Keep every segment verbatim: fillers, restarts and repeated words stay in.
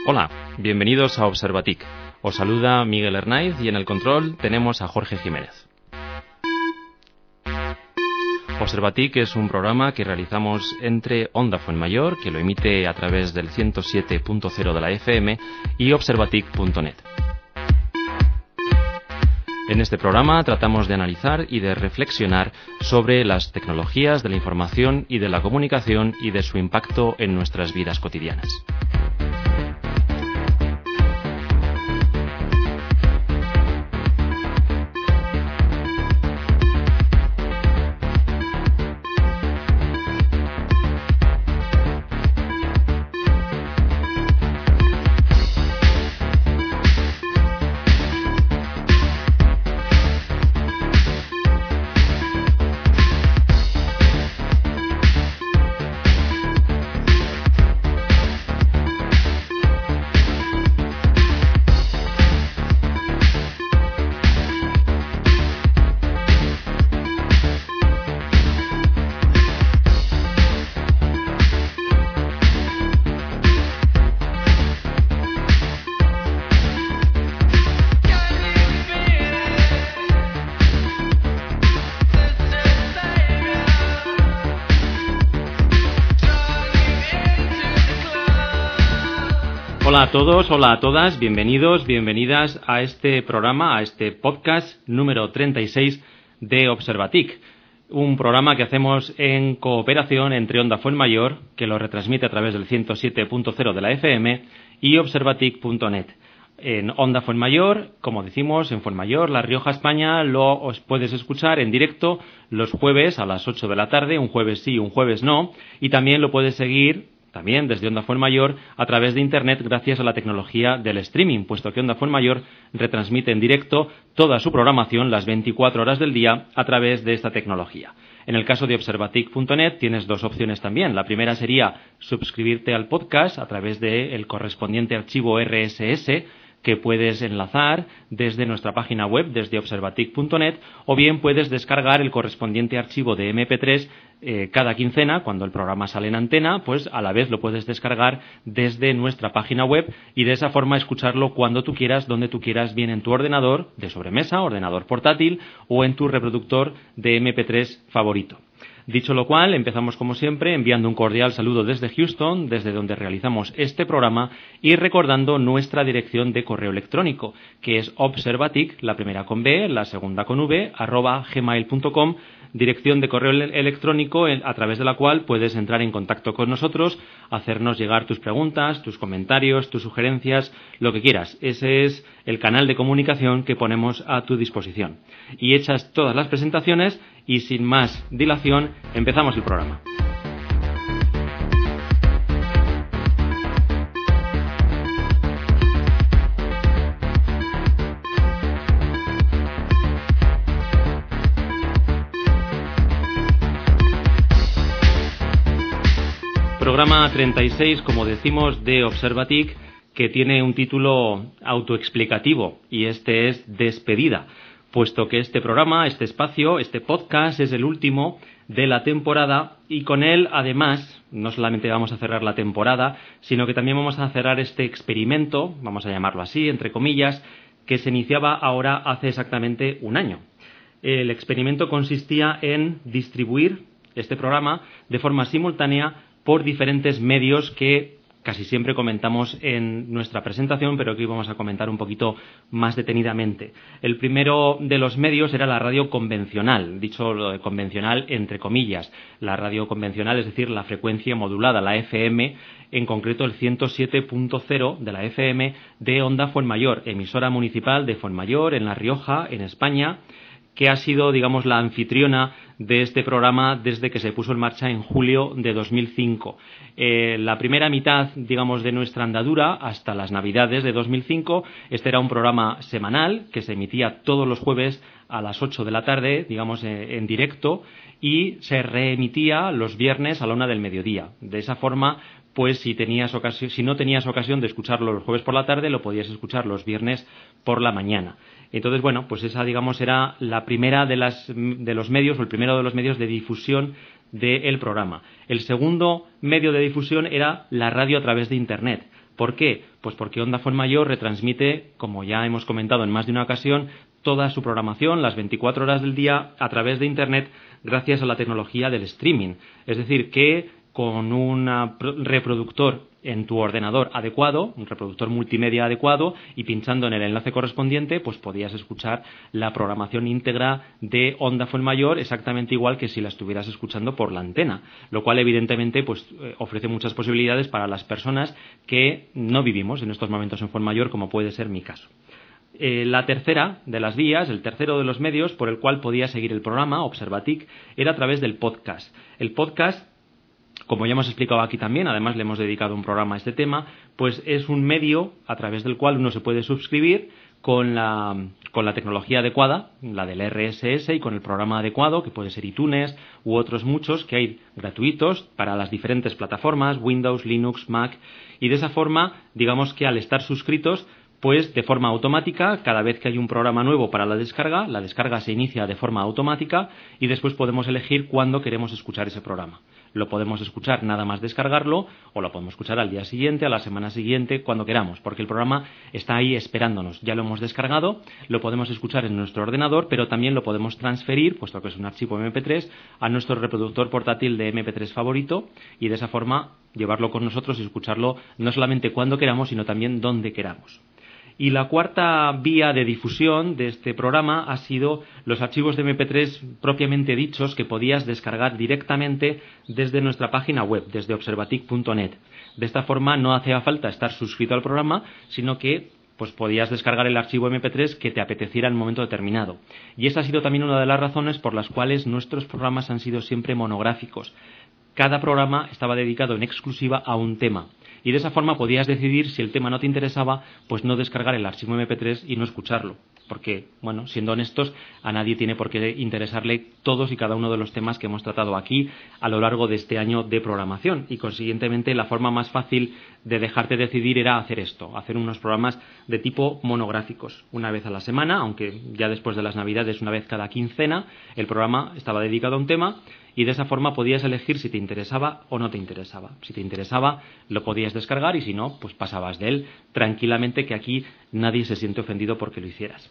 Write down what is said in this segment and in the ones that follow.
Hola, bienvenidos a Observatic. Os saluda Miguel Hernáiz y en el control tenemos a Jorge Jiménez. Observatic es un programa que realizamos entre Onda Fuenmayor, que lo emite a través del ciento siete punto cero de la F M, y observatic punto net. En este programa tratamos de analizar y de reflexionar sobre las tecnologías de la información y de la comunicación y de su impacto en nuestras vidas cotidianas. Hola a todos, hola a todas, bienvenidos, bienvenidas a este programa, a este podcast número treinta y seis de Observatic, un programa que hacemos en cooperación entre Onda Fuenmayor, que lo retransmite a través del ciento siete punto cero de la F M, y observatic punto net. En Onda Fuenmayor, como decimos, en Fuenmayor, La Rioja, España, lo os puedes escuchar en directo los jueves a las ocho de la tarde, un jueves sí, un jueves no, y también lo puedes seguir también desde Onda Fuenmayor a través de Internet gracias a la tecnología del streaming, puesto que Onda Fuenmayor retransmite en directo toda su programación las veinticuatro horas del día a través de esta tecnología. En el caso de observatic punto net tienes dos opciones también. La primera sería suscribirte al podcast a través del correspondiente archivo R S S que puedes enlazar desde nuestra página web, desde observatic punto net, o bien puedes descargar el correspondiente archivo de eme pe tres eh, cada quincena, cuando el programa sale en antena, pues a la vez lo puedes descargar desde nuestra página web y de esa forma escucharlo cuando tú quieras, donde tú quieras, bien en tu ordenador de sobremesa, ordenador portátil o en tu reproductor de eme pe tres favorito. Dicho lo cual, empezamos como siempre enviando un cordial saludo desde Houston, desde donde realizamos este programa, y recordando nuestra dirección de correo electrónico, que es observatic, la primera con B, la segunda con V, arroba gmail punto com, dirección de correo electrónico a través de la cual puedes entrar en contacto con nosotros, hacernos llegar tus preguntas, tus comentarios, tus sugerencias, lo que quieras. Ese es el canal de comunicación que ponemos a tu disposición. Y hechas todas las presentaciones y sin más dilación, empezamos el programa. Programa treinta y seis, como decimos, de Observatic, que tiene un título autoexplicativo, y este es Despedida, puesto que este programa, este espacio, este podcast es el último de la temporada, y con él, además, no solamente vamos a cerrar la temporada, sino que también vamos a cerrar este experimento, vamos a llamarlo así, entre comillas, que se iniciaba ahora hace exactamente un año. El experimento consistía en distribuir este programa de forma simultánea por diferentes medios que casi siempre comentamos en nuestra presentación, pero que hoy vamos a comentar un poquito más detenidamente. El primero de los medios era la radio convencional, dicho lo de convencional entre comillas. La radio convencional, es decir, la frecuencia modulada, la F M, en concreto el ciento siete punto cero de la F M de Onda Fuenmayor, emisora municipal de Fuenmayor, en La Rioja, en España, que ha sido, digamos, la anfitriona de este programa desde que se puso en marcha en julio de dos mil cinco. Eh, la primera mitad, digamos, de nuestra andadura, hasta las Navidades de dos mil cinco, este era un programa semanal que se emitía todos los jueves a las ocho de la tarde, digamos, eh, en directo, y se reemitía los viernes a la una del mediodía. De esa forma, pues si tenías ocasión, si no tenías ocasión de escucharlo los jueves por la tarde, lo podías escuchar los viernes por la mañana. Entonces, bueno, pues esa, digamos, era la primera de las de los medios, o el primero de los medios de difusión del programa. El segundo medio de difusión era la radio a través de Internet. ¿Por qué? Pues porque Onda Fuenmayor retransmite, como ya hemos comentado en más de una ocasión, toda su programación, las veinticuatro horas del día, a través de Internet, gracias a la tecnología del streaming. Es decir, que con un reproductor en tu ordenador adecuado, un reproductor multimedia adecuado, y pinchando en el enlace correspondiente, pues podías escuchar la programación íntegra de Onda Fuenmayor exactamente igual que si la estuvieras escuchando por la antena, lo cual evidentemente pues eh, ofrece muchas posibilidades para las personas que no vivimos en estos momentos en Fuenmayor, como puede ser mi caso. Eh, la tercera de las vías, el tercero de los medios por el cual podía seguir el programa, Observatic, era a través del podcast. El podcast, como ya hemos explicado aquí también, además le hemos dedicado un programa a este tema, pues es un medio a través del cual uno se puede suscribir con la, con la tecnología adecuada, la del R S S, y con el programa adecuado, que puede ser iTunes u otros muchos que hay gratuitos para las diferentes plataformas, Windows, Linux, Mac, y de esa forma, digamos que al estar suscritos, pues de forma automática, cada vez que hay un programa nuevo para la descarga, la descarga se inicia de forma automática y después podemos elegir cuándo queremos escuchar ese programa. Lo podemos escuchar nada más descargarlo, o lo podemos escuchar al día siguiente, a la semana siguiente, cuando queramos, porque el programa está ahí esperándonos. Ya lo hemos descargado, lo podemos escuchar en nuestro ordenador, pero también lo podemos transferir, puesto que es un archivo eme pe tres, a nuestro reproductor portátil de eme pe tres favorito, y de esa forma llevarlo con nosotros y escucharlo no solamente cuando queramos, sino también donde queramos. Y la cuarta vía de difusión de este programa ha sido los archivos de eme pe tres propiamente dichos, que podías descargar directamente desde nuestra página web, desde observatic punto net. De esta forma no hacía falta estar suscrito al programa, sino que pues podías descargar el archivo eme pe tres que te apeteciera en un momento determinado. Y esa ha sido también una de las razones por las cuales nuestros programas han sido siempre monográficos. Cada programa estaba dedicado en exclusiva a un tema. Y de esa forma podías decidir, si el tema no te interesaba, pues no descargar el archivo eme pe tres y no escucharlo. Porque, bueno, siendo honestos, a nadie tiene por qué interesarle todos y cada uno de los temas que hemos tratado aquí a lo largo de este año de programación. Y consiguientemente la forma más fácil de dejarte decidir era hacer esto, hacer unos programas de tipo monográficos. Una vez a la semana, aunque ya después de las Navidades, una vez cada quincena, el programa estaba dedicado a un tema. Y de esa forma podías elegir si te interesaba o no te interesaba. Si te interesaba, lo podías descargar, y si no, pues pasabas de él tranquilamente, que aquí nadie se siente ofendido porque lo hicieras.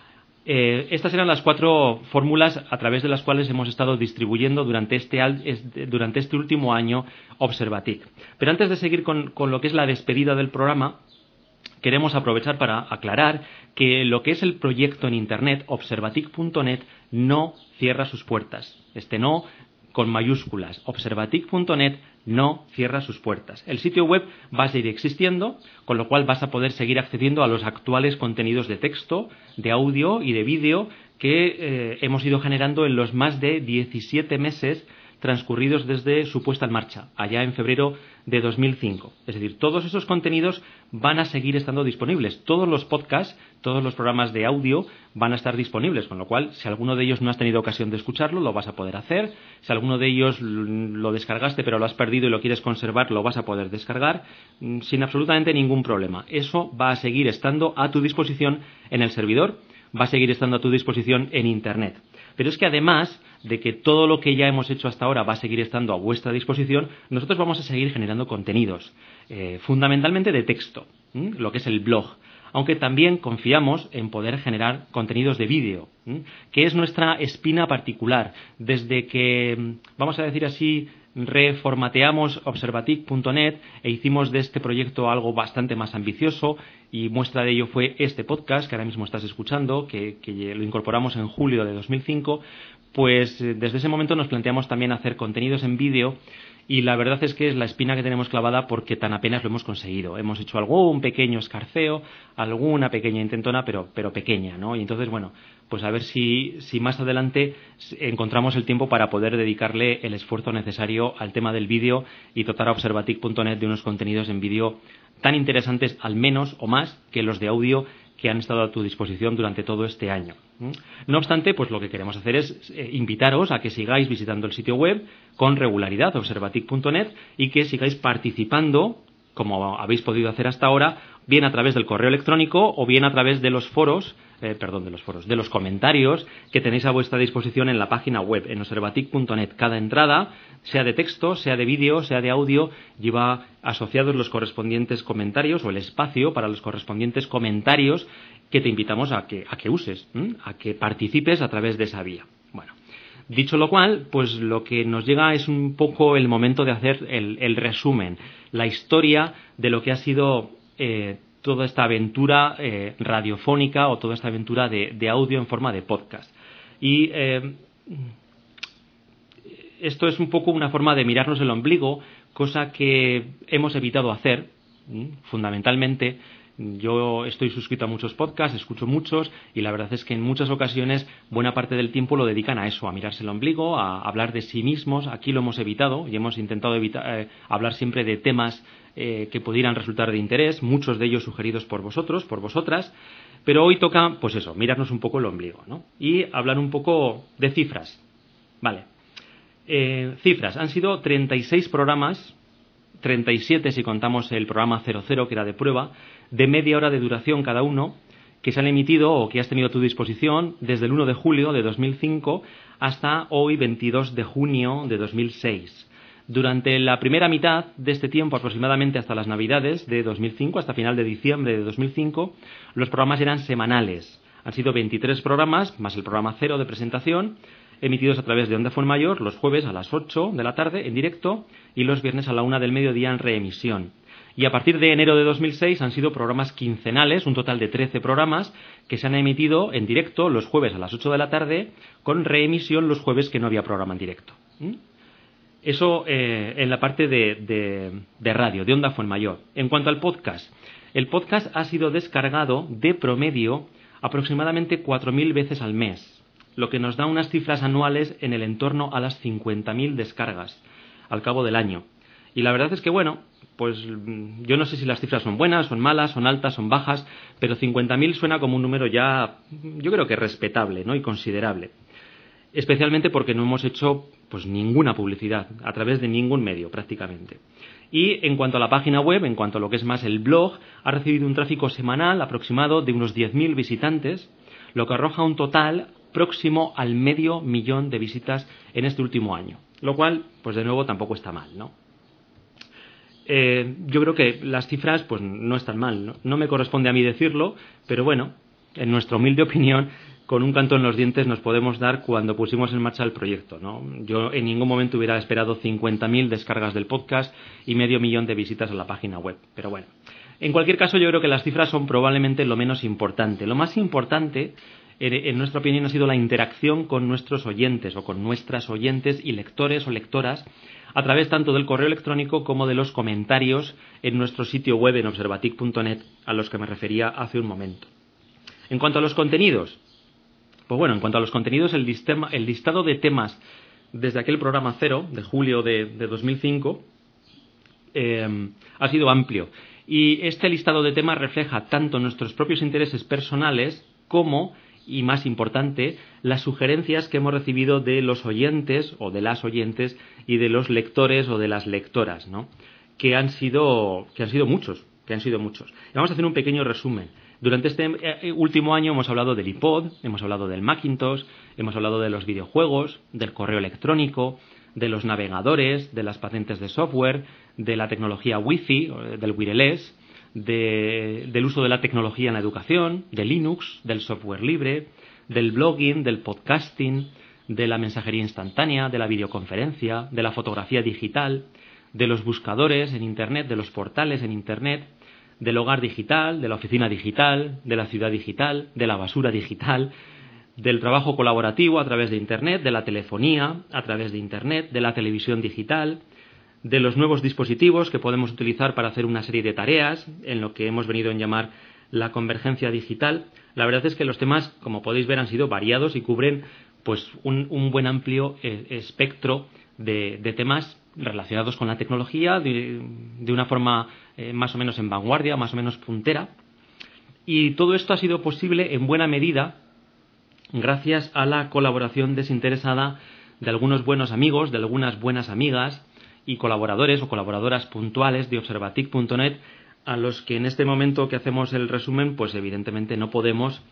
Eh, estas eran las cuatro fórmulas a través de las cuales hemos estado distribuyendo durante este, durante este último año Observatic. Pero antes de seguir con, con lo que es la despedida del programa, queremos aprovechar para aclarar que lo que es el proyecto en Internet, observatic punto net, no cierra sus puertas. Este no con mayúsculas. observatic punto net no cierra sus puertas. El sitio web va a seguir existiendo, con lo cual vas a poder seguir accediendo a los actuales contenidos de texto, de audio y de vídeo que eh, hemos ido generando en los más de diecisiete meses transcurridos desde su puesta en marcha, allá en febrero de dos mil cinco. Es decir, todos esos contenidos van a seguir estando disponibles. Todos los podcasts, todos los programas de audio van a estar disponibles, con lo cual, si alguno de ellos no has tenido ocasión de escucharlo, lo vas a poder hacer. Si alguno de ellos lo descargaste pero lo has perdido y lo quieres conservar, lo vas a poder descargar sin absolutamente ningún problema. Eso va a seguir estando a tu disposición en el servidor, va a seguir estando a tu disposición en Internet. Pero es que además de que todo lo que ya hemos hecho hasta ahora va a seguir estando a vuestra disposición, nosotros vamos a seguir generando contenidos, eh, fundamentalmente de texto, ¿m? Lo que es el blog. Aunque también confiamos en poder generar contenidos de vídeo, ¿m? Que es nuestra espina particular. Desde que, vamos a decir así, reformateamos observatic punto net e hicimos de este proyecto algo bastante más ambicioso, y muestra de ello fue este podcast que ahora mismo estás escuchando, que, que lo incorporamos en julio de dos mil cinco, pues desde ese momento nos planteamos también hacer contenidos en vídeo, y la verdad es que es la espina que tenemos clavada porque tan apenas lo hemos conseguido. Hemos hecho algún pequeño escarceo, alguna pequeña intentona, pero, pero pequeña, ¿no? Y entonces, bueno, pues a ver si, si más adelante encontramos el tiempo para poder dedicarle el esfuerzo necesario al tema del vídeo y dotar a observatic punto net de unos contenidos en vídeo tan interesantes, al menos o más, que los de audio que han estado a tu disposición durante todo este año. No obstante, pues lo que queremos hacer es eh, invitaros a que sigáis visitando el sitio web con regularidad, observatic punto net, y que sigáis participando, como habéis podido hacer hasta ahora, bien a través del correo electrónico o bien a través de los foros eh, perdón, de los foros, de los comentarios que tenéis a vuestra disposición en la página web, en observatic punto net. Cada entrada, sea de texto, sea de vídeo, sea de audio, lleva asociados los correspondientes comentarios o el espacio para los correspondientes comentarios que te invitamos a que, a que uses, ¿m? a que participes a través de esa vía. Bueno, dicho lo cual, pues lo que nos llega es un poco el momento de hacer el, el resumen, la historia de lo que ha sido eh, toda esta aventura eh, radiofónica o toda esta aventura de, de audio en forma de podcast. Y eh, esto es un poco una forma de mirarnos el ombligo, cosa que hemos evitado hacer, ¿m? fundamentalmente. Yo estoy suscrito a muchos podcasts, escucho muchos y la verdad es que en muchas ocasiones buena parte del tiempo lo dedican a eso, a mirarse el ombligo, a hablar de sí mismos. Aquí lo hemos evitado y hemos intentado evitar, eh, hablar siempre de temas eh, que pudieran resultar de interés, muchos de ellos sugeridos por vosotros, por vosotras, pero hoy toca, pues eso, mirarnos un poco el ombligo, ¿no? Y hablar un poco de cifras. Vale. Eh, cifras. Han sido treinta y seis programas, treinta y siete si contamos el programa cero cero, que era de prueba, de media hora de duración cada uno, que se han emitido o que has tenido a tu disposición desde el uno de julio de dos mil cinco hasta hoy veintidós de junio de dos mil seis. Durante la primera mitad de este tiempo, aproximadamente hasta las Navidades de dos mil cinco, hasta final de diciembre de dos mil cinco, los programas eran semanales. Han sido veintitrés programas, más el programa cero de presentación, emitidos a través de Onda Fuenmayor los jueves a las ocho de la tarde en directo y los viernes a la una del mediodía en reemisión. Y a partir de enero de dos mil seis han sido programas quincenales, un total de trece programas que se han emitido en directo los jueves a las ocho de la tarde, con reemisión los jueves que no había programa en directo. ¿Mm? Eso eh, en la parte de, de, de radio, de Onda Fuenmayor. En cuanto al podcast, el podcast ha sido descargado de promedio aproximadamente cuatro mil veces al mes, lo que nos da unas cifras anuales en el entorno a las cincuenta mil descargas al cabo del año. Y la verdad es que, bueno, pues yo no sé si las cifras son buenas, son malas, son altas, son bajas, pero cincuenta mil suena como un número ya, yo creo que respetable, ¿no? Y considerable. Especialmente porque no hemos hecho pues ninguna publicidad a través de ningún medio prácticamente. Y en cuanto a la página web, en cuanto a lo que es más el blog, ha recibido un tráfico semanal aproximado de unos diez mil visitantes, lo que arroja un total próximo al medio millón de visitas en este último año, lo cual, pues de nuevo, tampoco está mal, ¿no? Eh, yo creo que las cifras pues no están mal, ¿no? No me corresponde a mí decirlo, pero bueno, en nuestra humilde opinión, con un canto en los dientes nos podemos dar cuando pusimos en marcha el proyecto, ¿no? Yo en ningún momento hubiera esperado cincuenta mil descargas del podcast y medio millón de visitas a la página web, pero bueno. En cualquier caso, yo creo que las cifras son probablemente lo menos importante. Lo más importante, en nuestra opinión, ha sido la interacción con nuestros oyentes o con nuestras oyentes y lectores o lectoras a través tanto del correo electrónico como de los comentarios en nuestro sitio web en observatic punto net, a los que me refería hace un momento. En cuanto a los contenidos, pues bueno, en cuanto a los contenidos, el, listema, el listado de temas desde aquel programa cero de julio de, de dos mil cinco eh, ha sido amplio. Y este listado de temas refleja tanto nuestros propios intereses personales como, y más importante, las sugerencias que hemos recibido de los oyentes o de las oyentes y de los lectores o de las lectoras, ¿no? Que han sido, que han sido muchos, que han sido muchos. Y vamos a hacer un pequeño resumen. Durante este último año hemos hablado del iPod, hemos hablado del Macintosh, hemos hablado de los videojuegos, del correo electrónico, de los navegadores, de las patentes de software, de la tecnología Wi-Fi, del wireless, de, del uso de la tecnología en la educación, de Linux, del software libre, del blogging, del podcasting, de la mensajería instantánea, de la videoconferencia, de la fotografía digital, de los buscadores en Internet, de los portales en Internet, del hogar digital, de la oficina digital, de la ciudad digital, de la basura digital, del trabajo colaborativo a través de Internet, de la telefonía a través de Internet, de la televisión digital, de los nuevos dispositivos que podemos utilizar para hacer una serie de tareas en lo que hemos venido a llamar la convergencia digital. La verdad es que los temas, como podéis ver, han sido variados y cubren pues un, un buen amplio eh, espectro de, de temas relacionados con la tecnología de, de una forma eh, más o menos en vanguardia, más o menos puntera. Y todo esto ha sido posible en buena medida gracias a la colaboración desinteresada de algunos buenos amigos, de algunas buenas amigas y colaboradores o colaboradoras puntuales de observatic punto net, a los que en este momento que hacemos el resumen, pues evidentemente no podemos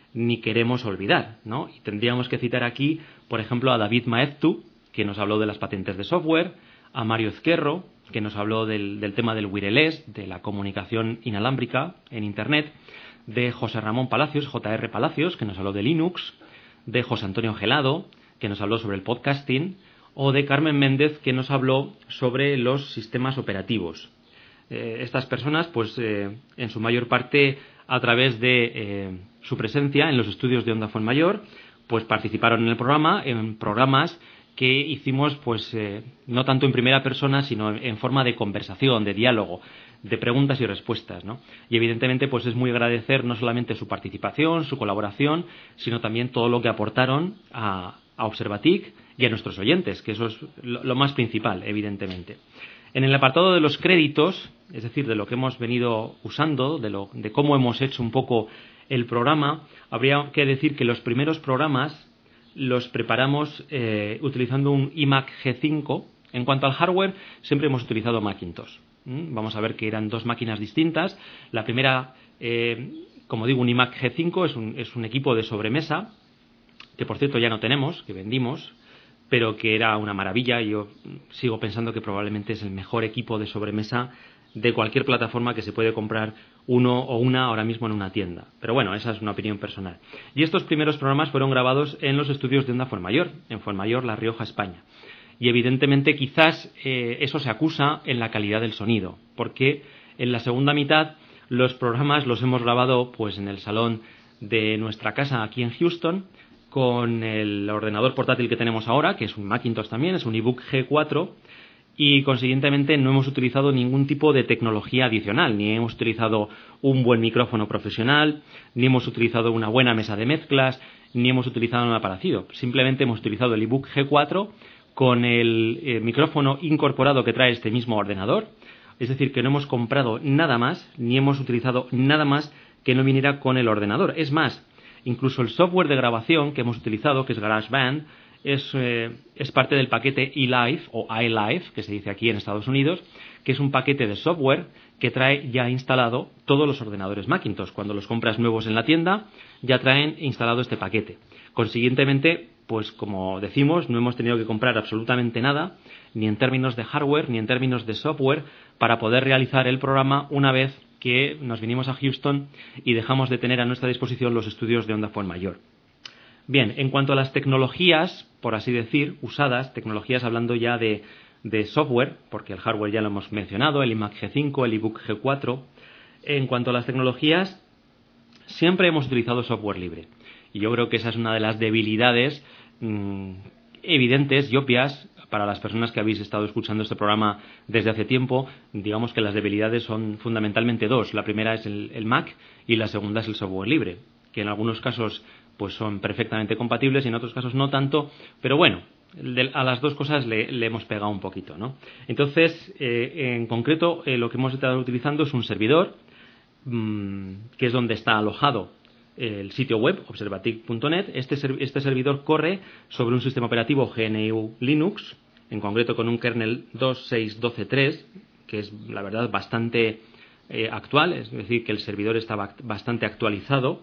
ni queremos olvidar, ¿no? Y tendríamos que citar aquí, por ejemplo, a David Maeztu, que nos habló de las patentes de software, a Mario Ezquerro, que nos habló del, del tema del wireless, de la comunicación inalámbrica en Internet, de José Ramón Palacios, J R Palacios, que nos habló de Linux, de José Antonio Gelado, que nos habló sobre el podcasting, o de Carmen Méndez, que nos habló sobre los sistemas operativos. Eh, estas personas, pues eh, en su mayor parte, a través de eh, su presencia en los estudios de Onda Fuenmayor, pues participaron en el programa, en programas que hicimos, pues eh, no tanto en primera persona, sino en, en forma de conversación, de diálogo, de preguntas y respuestas, ¿no? Y evidentemente, pues es muy agradecer no solamente su participación, su colaboración, sino también todo lo que aportaron a, a Observatic y a nuestros oyentes, que eso es lo, lo más principal, evidentemente. En el apartado de los créditos, es decir, de lo que hemos venido usando, de, lo, de cómo hemos hecho un poco el programa, habría que decir que los primeros programas los preparamos eh, utilizando un iMac G cinco. En cuanto al hardware, siempre hemos utilizado Macintosh. ¿Mm? Vamos a ver que eran dos máquinas distintas. La primera, eh, como digo, un iMac G cinco es un, es un equipo de sobremesa, que por cierto ya no tenemos, que vendimos, pero que era una maravilla. Yo sigo pensando que probablemente es el mejor equipo de sobremesa de cualquier plataforma que se puede comprar uno o una ahora mismo en una tienda. Pero bueno, esa es una opinión personal. Y estos primeros programas fueron grabados en los estudios de Onda Fuenmayor, en Fuenmayor, La Rioja, España. Y evidentemente quizás eh, eso se acusa en la calidad del sonido, porque en la segunda mitad los programas los hemos grabado pues en el salón de nuestra casa aquí en Houston, con el ordenador portátil que tenemos ahora, que es un Macintosh también, es un iBook G cuatro, y consiguientemente no hemos utilizado ningún tipo de tecnología adicional, ni hemos utilizado un buen micrófono profesional, ni hemos utilizado una buena mesa de mezclas, ni hemos utilizado nada parecido. Simplemente hemos utilizado el iBook G cuatro con el eh, micrófono incorporado que trae este mismo ordenador, es decir, que no hemos comprado nada más, ni hemos utilizado nada más que no viniera con el ordenador. Es más, incluso el software de grabación que hemos utilizado, que es GarageBand, es, eh, es parte del paquete eLive o iLive, que se dice aquí en Estados Unidos, que es un paquete de software que trae ya instalado todos los ordenadores Macintosh. Cuando los compras nuevos en la tienda, ya traen instalado este paquete. Consiguientemente, pues como decimos, no hemos tenido que comprar absolutamente nada, ni en términos de hardware, ni en términos de software, para poder realizar el programa una vez que nos vinimos a Houston y dejamos de tener a nuestra disposición los estudios de Onda Fuenmayor. Bien, en cuanto a las tecnologías, por así decir, usadas, tecnologías hablando ya de, de software, porque el hardware ya lo hemos mencionado, el iMac G cinco, el iBook G cuatro. En cuanto a las tecnologías, siempre hemos utilizado software libre. Y yo creo que esa es una de las debilidades mmm, evidentes y obvias para las personas que habéis estado escuchando este programa desde hace tiempo. Digamos que las debilidades son fundamentalmente dos. La primera es el, el Mac y la segunda es el software libre, que en algunos casos pues son perfectamente compatibles y en otros casos no tanto, pero bueno, de, a las dos cosas le, le hemos pegado un poquito, ¿no? Entonces, eh, en concreto, eh, lo que hemos estado utilizando es un servidor, mmm, que es donde está alojado el sitio web, observatic punto net. Este, este servidor corre sobre un sistema operativo G N U Linux, en concreto con un kernel dos punto seis punto doce punto tres, que es, la verdad, bastante eh, actual, es decir, que el servidor está bastante actualizado,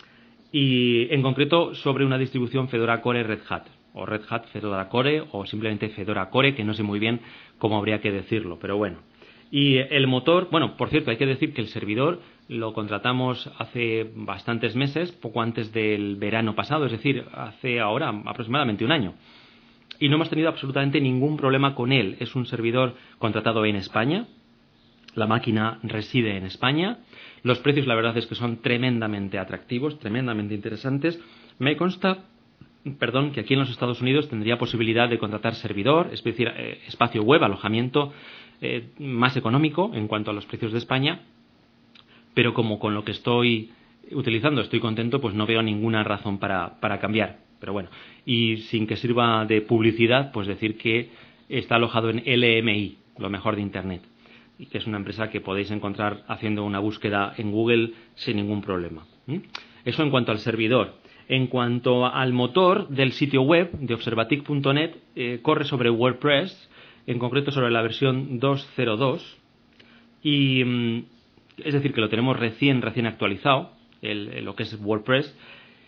y en concreto sobre una distribución Fedora Core Red Hat, o Red Hat Fedora Core, o simplemente Fedora Core, que no sé muy bien cómo habría que decirlo, pero bueno. Y el motor, bueno, por cierto, hay que decir que el servidor lo contratamos hace bastantes meses, poco antes del verano pasado, es decir, hace ahora aproximadamente un año. Y no hemos tenido absolutamente ningún problema con él. Es un servidor contratado en España, la máquina reside en España. Los precios, la verdad es que son tremendamente atractivos, tremendamente interesantes. Me consta, perdón, que aquí en los Estados Unidos tendría posibilidad de contratar servidor, es decir, eh, espacio web, alojamiento eh, más económico en cuanto a los precios de España, pero como con lo que estoy utilizando estoy contento, pues no veo ninguna razón para, para cambiar. Pero bueno, y sin que sirva de publicidad, pues decir que está alojado en L M I, lo mejor de Internet, y que es una empresa que podéis encontrar haciendo una búsqueda en Google sin ningún problema. ¿Mm? Eso en cuanto al servidor. En cuanto al motor del sitio web de observatic punto net, eh, corre sobre WordPress, en concreto sobre la versión dos punto cero punto dos, y es decir, que lo tenemos recién, recién actualizado, el, lo que es WordPress,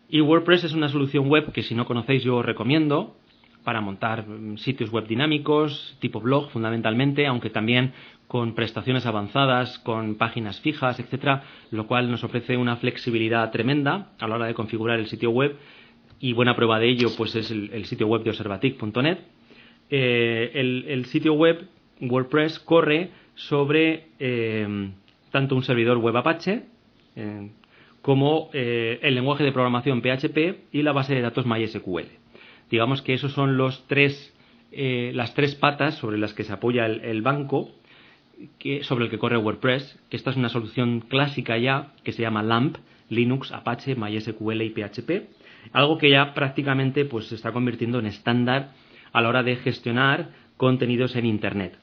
Y WordPress es una solución web que, si no conocéis, yo os recomiendo para montar sitios web dinámicos, tipo blog fundamentalmente, aunque también con prestaciones avanzadas, con páginas fijas, etcétera, lo cual nos ofrece una flexibilidad tremenda a la hora de configurar el sitio web, y buena prueba de ello pues es el, el sitio web de observatic punto net. Eh, el, el sitio web WordPress corre sobre eh, tanto un servidor web Apache eh, como eh, el lenguaje de programación P H P y la base de datos MySQL. Digamos que esos son los tres, eh, las tres patas sobre las que se apoya el, el banco que, sobre el que corre WordPress, que esta es una solución clásica ya que se llama LAMP, Linux, Apache, MySQL y P H P, algo que ya prácticamente pues, se está convirtiendo en estándar a la hora de gestionar contenidos en Internet.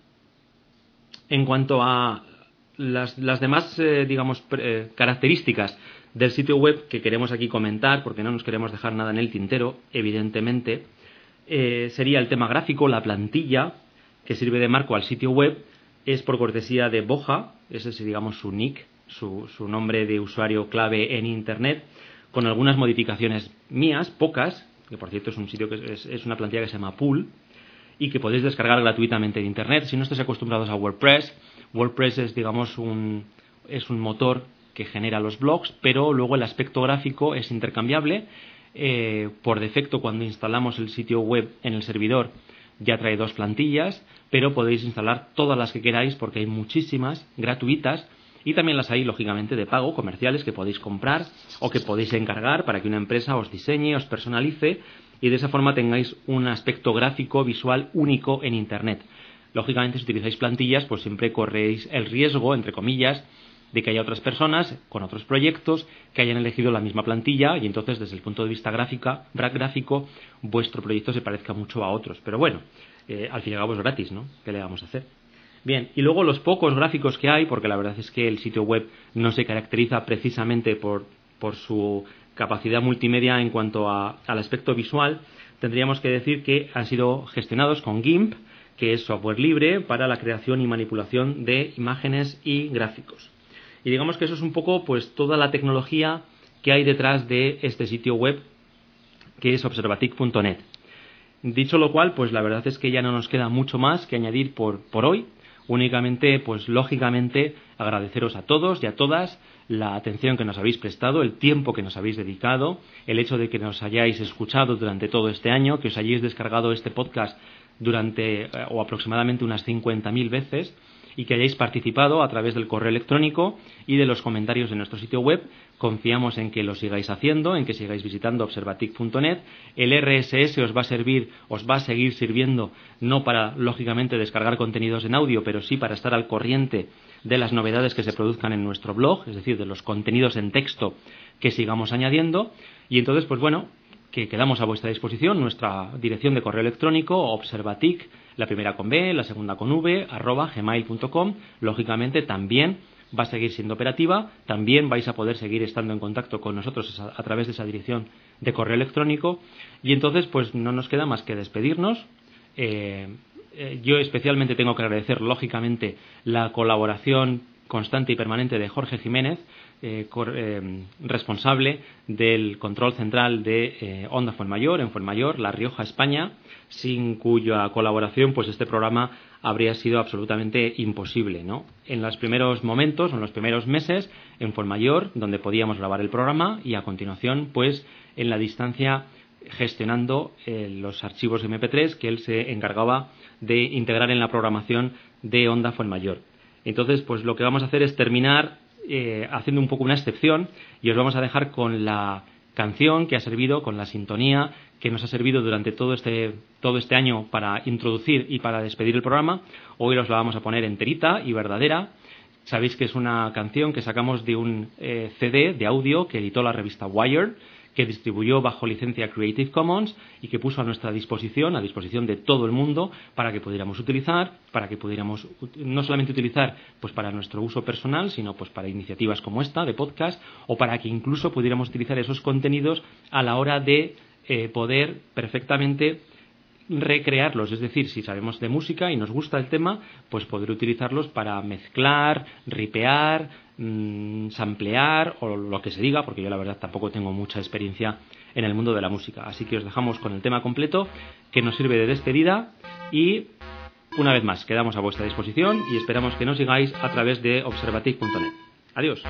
En cuanto a las, las demás eh, digamos, eh, características del sitio web que queremos aquí comentar, porque no nos queremos dejar nada en el tintero, evidentemente, eh, sería el tema gráfico, la plantilla que sirve de marco al sitio web, es por cortesía de Boja, ese es, digamos, su nick, su, su nombre de usuario clave en Internet, con algunas modificaciones mías, pocas, que por cierto es un sitio que es, es una plantilla que se llama Pool, y que podéis descargar gratuitamente de Internet. Si no estáis acostumbrados a WordPress, WordPress es, digamos, un, es un motor que genera los blogs, pero luego el aspecto gráfico es intercambiable. Eh, por defecto, cuando instalamos el sitio web en el servidor, ya trae dos plantillas, pero podéis instalar todas las que queráis porque hay muchísimas gratuitas, y también las hay, lógicamente, de pago, comerciales, que podéis comprar o que podéis encargar para que una empresa os diseñe, os personalice, y de esa forma tengáis un aspecto gráfico visual único en Internet. Lógicamente, si utilizáis plantillas, pues siempre corréis el riesgo, entre comillas, de que haya otras personas con otros proyectos que hayan elegido la misma plantilla, y entonces, desde el punto de vista gráfica, gráfico, vuestro proyecto se parezca mucho a otros. Pero bueno, eh, al fin y al cabo es gratis, ¿no? ¿Qué le vamos a hacer? Bien, y luego los pocos gráficos que hay, porque la verdad es que el sitio web no se caracteriza precisamente por, por su capacidad multimedia en cuanto a, al aspecto visual, tendríamos que decir que han sido gestionados con GIMP, que es software libre para la creación y manipulación de imágenes y gráficos. Y digamos que eso es un poco pues toda la tecnología que hay detrás de este sitio web, que es observatic punto net. Dicho lo cual, pues la verdad es que ya no nos queda mucho más que añadir por, por hoy. Únicamente, pues lógicamente, agradeceros a todos y a todas la atención que nos habéis prestado, el tiempo que nos habéis dedicado, el hecho de que nos hayáis escuchado durante todo este año, que os hayáis descargado este podcast durante eh, o aproximadamente unas cincuenta mil veces, y que hayáis participado a través del correo electrónico y de los comentarios de nuestro sitio web. Confiamos en que lo sigáis haciendo, en que sigáis visitando observatic punto net. El R S S os va a servir, os va a seguir sirviendo, no para, lógicamente, descargar contenidos en audio, pero sí para estar al corriente de las novedades que se produzcan en nuestro blog, es decir, de los contenidos en texto que sigamos añadiendo. Y entonces, pues bueno, que quedamos a vuestra disposición. Nuestra dirección de correo electrónico, observatic, la primera con B, la segunda con V, arroba gmail punto com. Lógicamente también va a seguir siendo operativa, también vais a poder seguir estando en contacto con nosotros a, a través de esa dirección de correo electrónico, y entonces pues no nos queda más que despedirnos. Eh, eh, yo especialmente tengo que agradecer, lógicamente, la colaboración constante y permanente de Jorge Jiménez, eh, cor, eh, responsable del control central de eh, Onda Fuenmayor, en Fuenmayor, La Rioja, España, sin cuya colaboración pues este programa habría sido absolutamente imposible, ¿no? En los primeros momentos, en los primeros meses, en Fuenmayor, donde podíamos grabar el programa, y a continuación, pues en la distancia, gestionando eh, los archivos eme pe tres que él se encargaba de integrar en la programación de Onda Fuenmayor. Entonces, pues lo que vamos a hacer es terminar eh, haciendo un poco una excepción, y os vamos a dejar con la canción que ha servido, con la sintonía que nos ha servido durante todo este, todo este año para introducir y para despedir el programa. Hoy os la vamos a poner enterita y verdadera. Sabéis que es una canción que sacamos de un eh, ce de de audio que editó la revista Wired, que distribuyó bajo licencia Creative Commons y que puso a nuestra disposición, a disposición de todo el mundo, para que pudiéramos utilizar, para que pudiéramos no solamente utilizar pues para nuestro uso personal, sino pues para iniciativas como esta de podcast, o para que incluso pudiéramos utilizar esos contenidos a la hora de eh, poder perfectamente recrearlos, es decir, si sabemos de música y nos gusta el tema, pues poder utilizarlos para mezclar, ripear, mmm, samplear o lo que se diga, porque yo la verdad tampoco tengo mucha experiencia en el mundo de la música. Así que os dejamos con el tema completo, que nos sirve de despedida, y una vez más quedamos a vuestra disposición y esperamos que nos sigáis a través de observatic punto net. Adiós.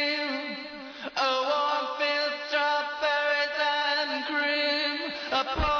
Upon